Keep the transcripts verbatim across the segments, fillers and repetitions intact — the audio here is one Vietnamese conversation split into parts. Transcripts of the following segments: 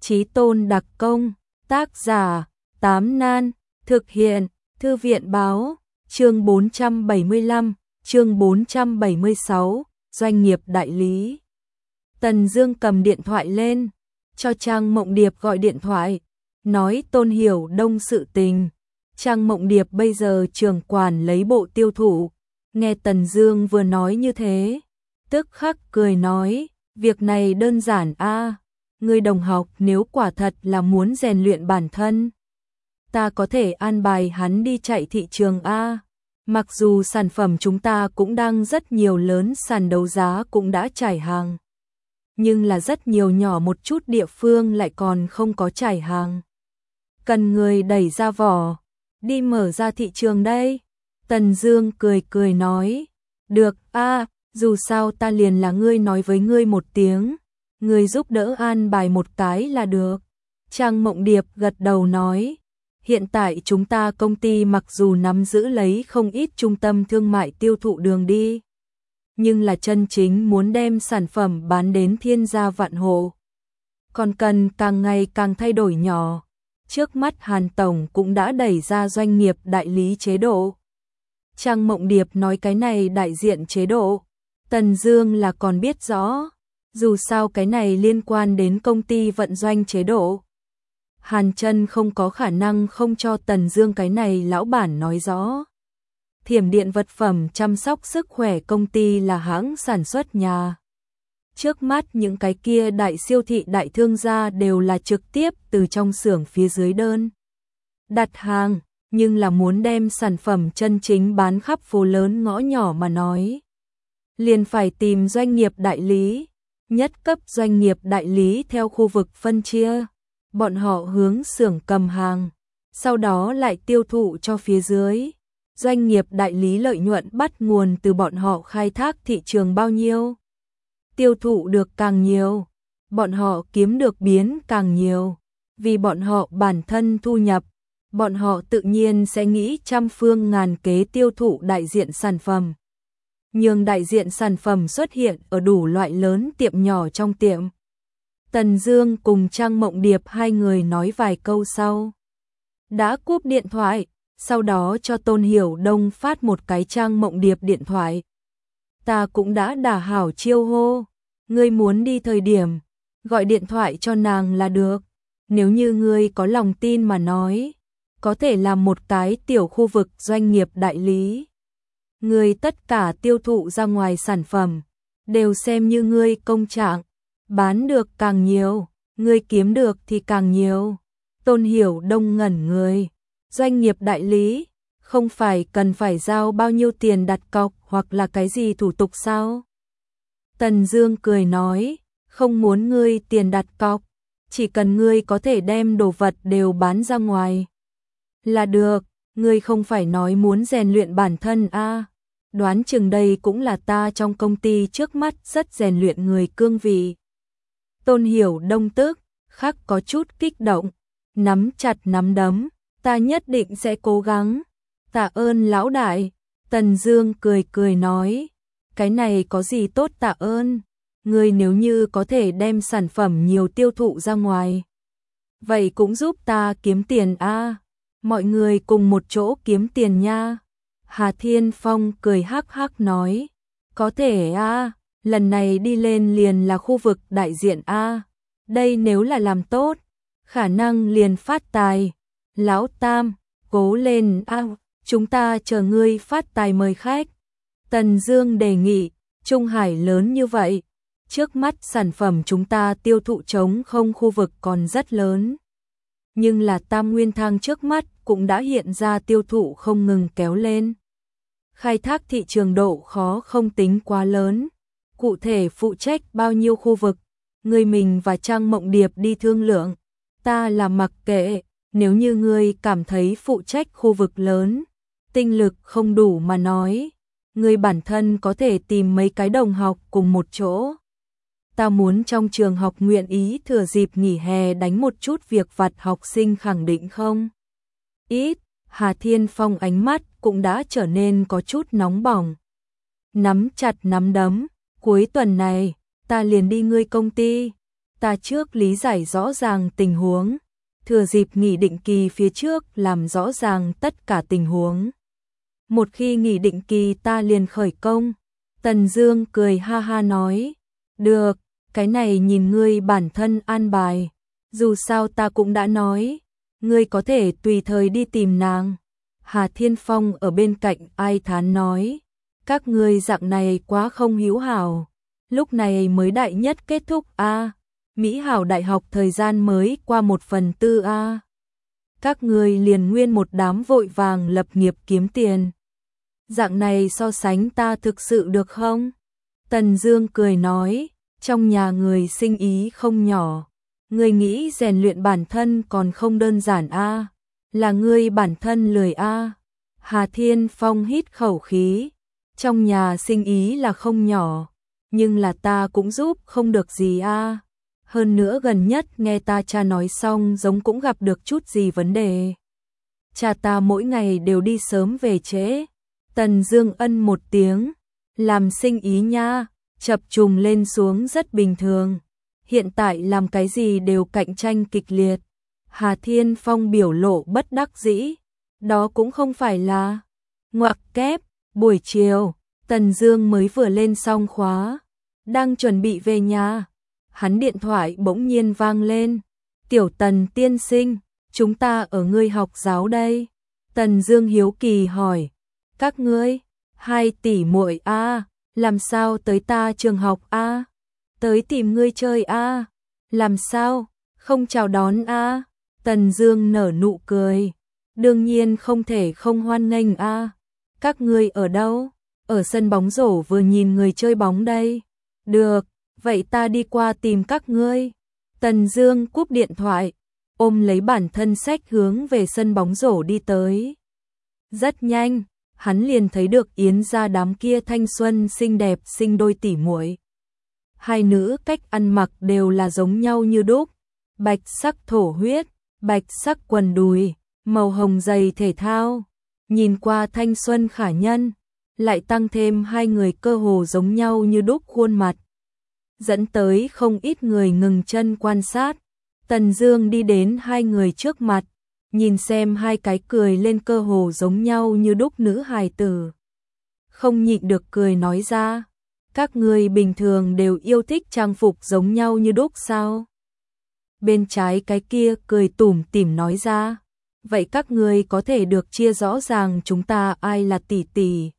Chí Tôn đặc công, tác giả, Tám Nan, thực hiện, Thư viện báo, chương bốn trăm bảy mươi lăm, chương bốn trăm bảy mươi sáu, doanh nghiệp đại lý. Tần Dương cầm điện thoại lên, cho Trang Mộng Điệp gọi điện thoại, nói Tôn Hiểu Đông sự tình. Trang Mộng Điệp bây giờ trưởng quản lấy bộ tiêu thụ, nghe Tần Dương vừa nói như thế, tức khắc cười nói, việc này đơn giản a, à, người đồng học nếu quả thật là muốn rèn luyện bản thân, ta có thể an bài hắn đi chạy thị trường a. Mặc dù sản phẩm chúng ta cũng đang rất nhiều lớn sàn đấu giá cũng đã trải hàng, nhưng là rất nhiều nhỏ một chút địa phương lại còn không có trải hàng. Cần người đẩy ra vỏ, đi mở ra thị trường đây. Tần Dương cười cười nói, được a, à, dù sao ta liền là ngươi nói với ngươi một tiếng, ngươi giúp đỡ an bài một cái là được. Trang Mộng Điệp gật đầu nói, hiện tại chúng ta công ty mặc dù nắm giữ lấy không ít trung tâm thương mại tiêu thụ đường đi, nhưng là chân chính muốn đem sản phẩm bán đến thiên gia vạn hộ, còn cần càng ngày càng thay đổi nhỏ. Trước mắt Hàn Tổng cũng đã đẩy ra doanh nghiệp đại lý chế độ. Trang Mộng Điệp nói cái này đại diện chế độ, Tần Dương là còn biết rõ, dù sao cái này liên quan đến công ty vận doanh chế độ. Hàn Chân không có khả năng không cho Tần Dương cái này lão bản nói rõ. Thiểm điện vật phẩm chăm sóc sức khỏe công ty là hãng sản xuất nhà. Trước mắt những cái kia đại siêu thị đại thương gia đều là trực tiếp từ trong xưởng phía dưới đơn đặt hàng, nhưng là muốn đem sản phẩm chân chính bán khắp phố lớn ngõ nhỏ mà nói, liền phải tìm doanh nghiệp đại lý, nhất cấp doanh nghiệp đại lý theo khu vực phân chia, bọn họ hướng xưởng cầm hàng, sau đó lại tiêu thụ cho phía dưới. Doanh nghiệp đại lý lợi nhuận bắt nguồn từ bọn họ khai thác thị trường bao nhiêu, tiêu thụ được càng nhiều, bọn họ kiếm được biến càng nhiều, vì bọn họ bản thân thu nhập, bọn họ tự nhiên sẽ nghĩ trăm phương ngàn kế tiêu thụ đại diện sản phẩm. Nhưng đại diện sản phẩm xuất hiện ở đủ loại lớn tiệm nhỏ trong tiệm. Tần Dương cùng Trang Mộng Điệp hai người nói vài câu sau, đã cúp điện thoại, sau đó cho Tôn Hiểu Đông phát một cái Trang Mộng Điệp điện thoại. Ta cũng đã đả hảo chiêu hô, ngươi muốn đi thời điểm, gọi điện thoại cho nàng là được. Nếu như ngươi có lòng tin mà nói, có thể làm một cái tiểu khu vực doanh nghiệp đại lý. Ngươi tất cả tiêu thụ ra ngoài sản phẩm, đều xem như ngươi công trạng, bán được càng nhiều, ngươi kiếm được thì càng nhiều. Tôn Hiểu Đông ngẩn người, doanh nghiệp đại lý, không phải cần phải giao bao nhiêu tiền đặt cọc hoặc là cái gì thủ tục sao? Tần Dương cười nói, không muốn ngươi tiền đặt cọc, chỉ cần ngươi có thể đem đồ vật đều bán ra ngoài là được. Ngươi không phải nói muốn rèn luyện bản thân a? À? Đoán chừng đây cũng là ta trong công ty trước mắt rất rèn luyện người cương vị. Tôn Hiểu Đông tức khắc có chút kích động, nắm chặt nắm đấm, ta nhất định sẽ cố gắng. Tạ ơn lão đại. Tần Dương cười cười nói, cái này có gì tốt tạ ơn, ngươi nếu như có thể đem sản phẩm nhiều tiêu thụ ra ngoài, vậy cũng giúp ta kiếm tiền a, à. Mọi người cùng một chỗ kiếm tiền nha. Hà Thiên Phong cười hắc hắc nói, có thể a, à, lần này đi lên liền là khu vực đại diện a, à. Đây nếu là làm tốt, khả năng liền phát tài. Lão Tam, cố lên a, à, chúng ta chờ ngươi phát tài mời khách. Tần Dương đề nghị, Trung Hải lớn như vậy, trước mắt sản phẩm chúng ta tiêu thụ trống không khu vực còn rất lớn. Nhưng là Tam Nguyên Thang trước mắt cũng đã hiện ra tiêu thụ không ngừng kéo lên. Khai thác thị trường độ khó không tính quá lớn. Cụ thể phụ trách bao nhiêu khu vực, người mình và Trang Mộng Điệp đi thương lượng. Ta là mặc kệ, nếu như ngươi cảm thấy phụ trách khu vực lớn, tinh lực không đủ mà nói, ngươi bản thân có thể tìm mấy cái đồng học cùng một chỗ. Ta muốn trong trường học nguyện ý thừa dịp nghỉ hè đánh một chút việc vặt học sinh khẳng định không? Ít, Hà Thiên Phong ánh mắt cũng đã trở nên có chút nóng bỏng. Nắm chặt nắm đấm, cuối tuần này, ta liền đi ngươi công ty. ta trước lý giải rõ ràng tình huống, thừa dịp nghỉ định kỳ phía trước làm rõ ràng tất cả tình huống. Một khi nghỉ định kỳ ta liền khởi công. Tần Dương cười ha ha nói, được, cái này nhìn ngươi bản thân an bài, dù sao ta cũng đã nói, ngươi có thể tùy thời đi tìm nàng. Hà Thiên Phong ở bên cạnh ai thán nói, các ngươi dạng này quá không hữu hảo, lúc này mới đại nhất kết thúc a, Mỹ Hảo đại học thời gian mới qua một phần tư a. Các ngươi liền nguyên một đám vội vàng lập nghiệp kiếm tiền. Dạng này so sánh ta thực sự được không? Tần Dương cười nói, trong nhà người sinh ý không nhỏ, ngươi nghĩ rèn luyện bản thân còn không đơn giản a, là ngươi bản thân lười a. Hà Thiên Phong hít khẩu khí, trong nhà sinh ý là không nhỏ, nhưng là ta cũng giúp không được gì a. Hơn nữa gần nhất nghe ta cha nói xong giống cũng gặp được chút gì vấn đề. Cha ta mỗi ngày đều đi sớm về trễ. Tần Dương ân một tiếng, làm sinh ý nha, chập trùng lên xuống rất bình thường. Hiện tại làm cái gì đều cạnh tranh kịch liệt. Hà Thiên Phong biểu lộ bất đắc dĩ, đó cũng không phải là ngoặc kép. Buổi chiều, Tần Dương mới vừa lên xong khóa, đang chuẩn bị về nhà, hắn điện thoại bỗng nhiên vang lên. Tiểu Tần tiên sinh, chúng ta ở ngươi học giáo đây. Tần Dương hiếu kỳ hỏi, các ngươi, hai tỷ muội a, làm sao tới ta trường học a? Tới tìm ngươi chơi a? Làm sao, không chào đón a? Tần Dương nở nụ cười, đương nhiên không thể không hoan nghênh a. Các ngươi ở đâu? Ở sân bóng rổ vừa nhìn người chơi bóng đây. Được, vậy ta đi qua tìm các ngươi. Tần Dương cúp điện thoại, ôm lấy bản thân xách hướng về sân bóng rổ đi tới. Rất nhanh, hắn liền thấy được Yến gia đám kia thanh xuân xinh đẹp sinh đôi tỷ muội. Hai nữ cách ăn mặc đều là giống nhau như đúc, bạch sắc thổ huyết, bạch sắc quần đùi, màu hồng giày thể thao, nhìn qua thanh xuân khả nhân, lại tăng thêm hai người cơ hồ giống nhau như đúc khuôn mặt, dẫn tới không ít người ngừng chân quan sát. Tần Dương đi đến hai người trước mặt, nhìn xem hai cái cười lên cơ hồ giống nhau như đúc nữ hài tử, không nhịn được cười nói ra, các ngươi bình thường đều yêu thích trang phục giống nhau như đúc sao? Bên trái cái kia cười tủm tỉm nói ra, vậy các ngươi có thể được chia rõ ràng chúng ta ai là tỷ tỷ,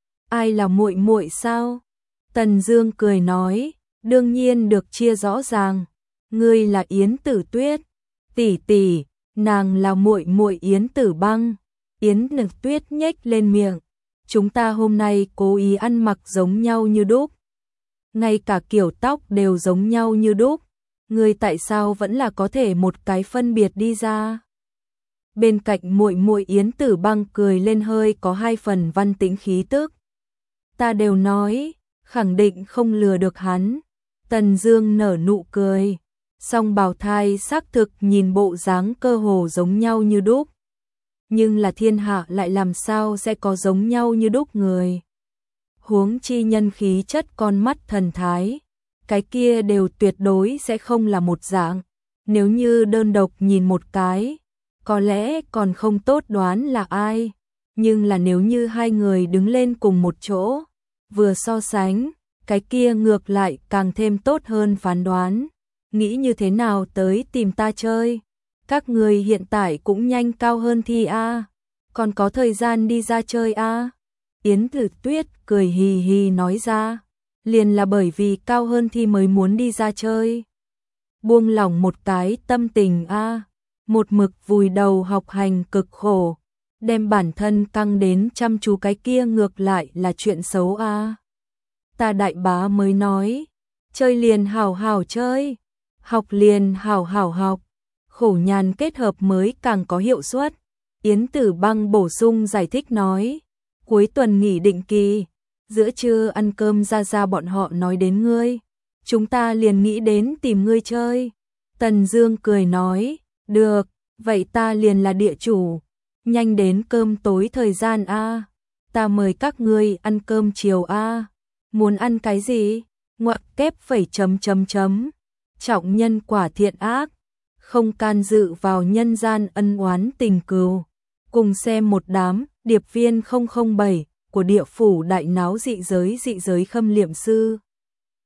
ai là muội muội sao? Tần Dương cười nói, đương nhiên được chia rõ ràng, ngươi là Yến Tử Tuyết, tỷ tỷ, nàng là muội muội Yến Tử Băng. Yến Tử Tuyết nhếch lên miệng, chúng ta hôm nay cố ý ăn mặc giống nhau như đúc, ngay cả kiểu tóc đều giống nhau như đúc, ngươi tại sao vẫn là có thể một cái phân biệt đi ra? Bên cạnh muội muội Yến Tử Băng cười lên hơi có hai phần văn tĩnh khí tức. Ta đều nói, khẳng định không lừa được hắn. Tần Dương nở nụ cười, song bào thai xác thực nhìn bộ dáng cơ hồ giống nhau như đúc. Nhưng là thiên hạ lại làm sao sẽ có giống nhau như đúc người? Huống chi nhân khí chất con mắt thần thái, cái kia đều tuyệt đối sẽ không là một dạng. Nếu như đơn độc nhìn một cái, có lẽ còn không tốt đoán là ai. Nhưng là nếu như hai người đứng lên cùng một chỗ, vừa so sánh, cái kia ngược lại càng thêm tốt hơn phán đoán. Nghĩ như thế nào tới tìm ta chơi? Các người hiện tại cũng nhanh cao hơn thi a, còn có thời gian đi ra chơi a. Yến Tử Tuyết cười hì hì nói ra, liền là bởi vì cao hơn thi mới muốn đi ra chơi. Buông lỏng một cái tâm tình a, một mực vùi đầu học hành cực khổ, đem bản thân căng đến chăm chú cái kia ngược lại là chuyện xấu a. Ta đại bá mới nói, chơi liền hảo hảo chơi, học liền hảo hảo học, khổ nhàn kết hợp mới càng có hiệu suất. Yến Tử Băng bổ sung giải thích nói, cuối tuần nghỉ định kỳ, giữa trưa ăn cơm ra ra bọn họ nói đến ngươi, chúng ta liền nghĩ đến tìm ngươi chơi. Tần Dương cười nói, được, vậy ta liền là địa chủ, nhanh đến cơm tối thời gian a, ta mời các ngươi ăn cơm chiều a. Muốn ăn cái gì? Ngoặc kép phẩy chấm chấm chấm. trọng nhân quả thiện ác, không can dự vào nhân gian ân oán tình cừu. Cùng xem một đám điệp viên không không bảy của địa phủ đại náo dị giới dị giới Khâm Liệm Sư.